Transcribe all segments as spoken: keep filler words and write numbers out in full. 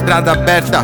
estrada aberta.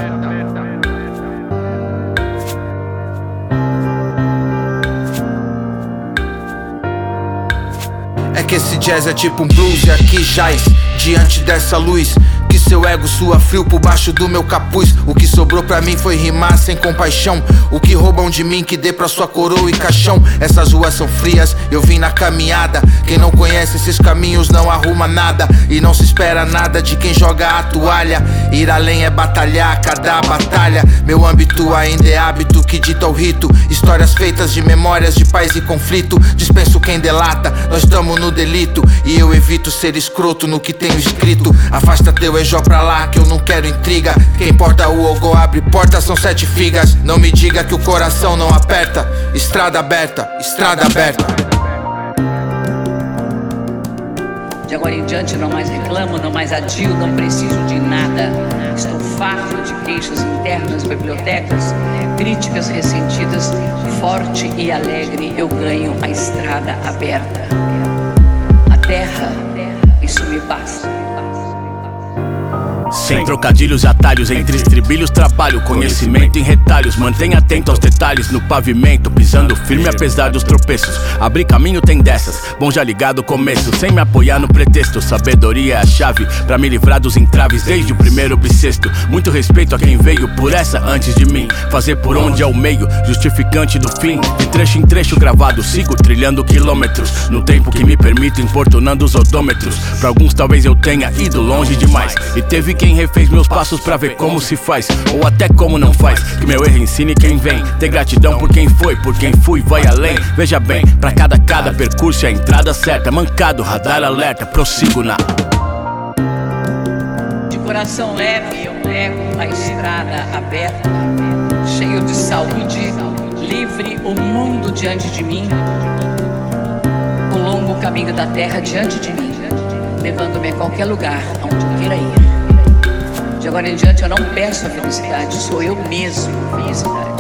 É que esse jazz é tipo um blues e aqui jaz diante dessa luz. Que seu ego sua frio por baixo do meu capuz. O que sobrou pra mim foi rimar sem compaixão. O que roubam de mim que dê pra sua coroa e caixão. Essas ruas são frias, eu vim na caminhada. Quem não conhece esses caminhos não arruma nada. E não se espera nada de quem joga a toalha. Ir além é batalhar cada batalha. Meu âmbito ainda é hábito que dita o rito. Histórias feitas de memórias de paz e conflito. Dispenso quem delata, nós tamo no delito. E eu evito ser escroto no que tenho escrito. Afasta teu ejó pra lá que eu não quero intriga. Quem porta o ogô abre porta, são sete figas. Não me diga que o coração não aperta. Estrada aberta, estrada aberta. De agora em diante não mais reclamo, não mais adio, não preciso de nada. Estou farto de queixas internas, bibliotecas, críticas ressentidas. Forte e alegre eu ganho a estrada aberta. A terra, isso me basta. Sem trocadilhos e atalhos, entre estribilhos trabalho. Conhecimento em retalhos, mantenha atento aos detalhes. No pavimento, pisando firme apesar dos tropeços. Abrir caminho tem dessas, bom já ligado o começo. Sem me apoiar no pretexto, sabedoria é a chave pra me livrar dos entraves desde o primeiro bissexto. Muito respeito a quem veio por essa antes de mim. Fazer por onde é o meio, justificante do fim. De trecho em trecho gravado, sigo trilhando quilômetros. No tempo que me permito, importunando os odômetros. Pra alguns talvez eu tenha ido longe demais. E teve quem refez meus passos pra ver como se faz, ou até como não faz. Que meu erro ensine quem vem. Ter gratidão por quem foi, por quem fui, vai além. Veja bem, pra cada cada percurso é a entrada certa. Mancado, radar alerta, prossigo na. De coração leve eu pego a estrada aberta. Cheio de saúde, livre o mundo diante de mim. O longo caminho da terra diante de mim, levando-me a qualquer lugar aonde eu queira ir. De agora em diante eu não peço a felicidade, sou eu mesmo a felicidade.